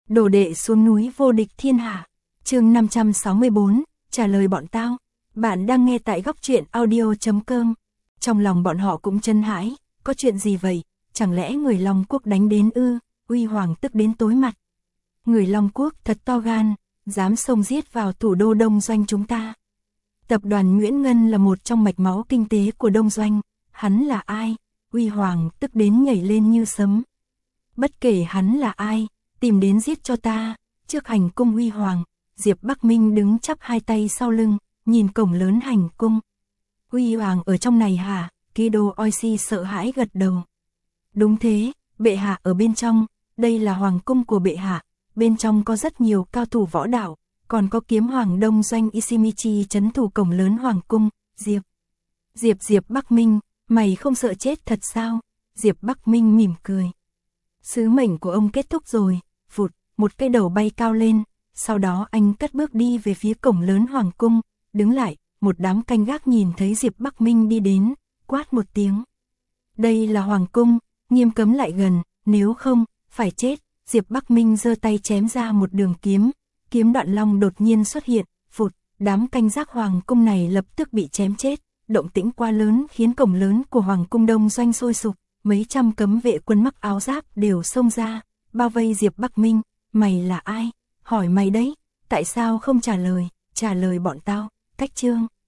Đồ đệ xuống núi vô địch thiên hạ. Chương 564, trả lời bọn tao. Bạn đang nghe tại góc truyện audio.com. Trong lòng bọn họ cũng chân hãi, có chuyện gì vậy? Chẳng lẽ người Long Quốc đánh đến ư? Uy Hoàng tức đến tối mặt. Người Long Quốc thật to gan, dám xông giết vào thủ đô Đông Doanh chúng ta. Tập đoàn Nguyễn Ngân là một trong mạch máu kinh tế của Đông Doanh. Hắn là ai? Uy Hoàng tức đến nhảy lên như sấm. Bất kể hắn là ai, tìm đến giết cho ta. Trước hành cung Uy Hoàng, Diệp Bắc Minh đứng chắp hai tay sau lưng, nhìn cổng lớn hành cung. Uy Hoàng ở trong này hả? Kido Oishi sợ hãi gật đầu. Đúng thế, bệ hạ ở bên trong, đây là hoàng cung của bệ hạ, bên trong có rất nhiều cao thủ võ đạo, còn có kiếm hoàng Đông Doanh Ishimichi trấn thủ cổng lớn hoàng cung. Diệp Bắc Minh, mày không sợ chết thật sao? Diệp Bắc Minh mỉm cười. Sứ mệnh của ông kết thúc rồi. Phụt, một cái đầu bay cao lên, sau đó anh cất bước đi về phía cổng lớn hoàng cung, đứng lại, một đám canh gác nhìn thấy Diệp Bắc Minh đi đến, quát một tiếng. Đây là hoàng cung, nghiêm cấm lại gần, nếu không, phải chết. Diệp Bắc Minh giơ tay chém ra một đường kiếm, kiếm đoạn long đột nhiên xuất hiện, phụt, đám canh gác hoàng cung này lập tức bị chém chết, động tĩnh quá lớn khiến cổng lớn của hoàng cung Đông Doanh sôi sục, mấy trăm cấm vệ quân mặc áo giáp đều xông ra, bao vây Diệp Bắc Minh. Mày là ai? Hỏi mày đấy, tại sao không trả lời bọn tao? Cách chương